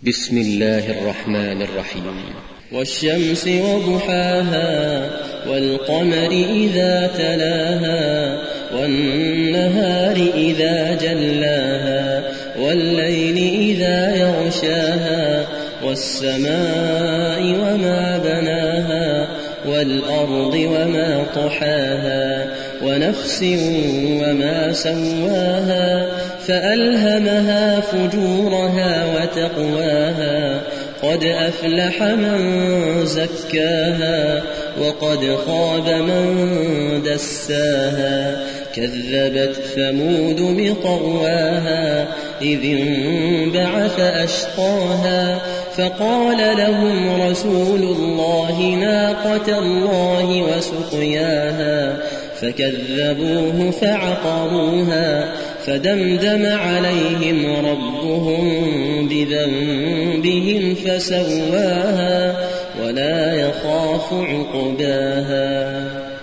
بسم الله الرحمن الرحيم. والشمس وضحاها والقمر إذا تلاها والنهار إذا جلاها والليل إذا يغشاها والسماء وما بناها والأرض وما طحاها ونفس وما سواها فألهمها فجورها وتقواها قد أفلح من زكاها وقد خاب من دساها كذبت ثمود بطغواها إذ انبعث أشقاها فقال لهم رسول الله ناقة الله وسقياها فكذبوه فعقروها فدمدم عليهم ربهم بذنبهم فسواها ولا يخاف عقباها.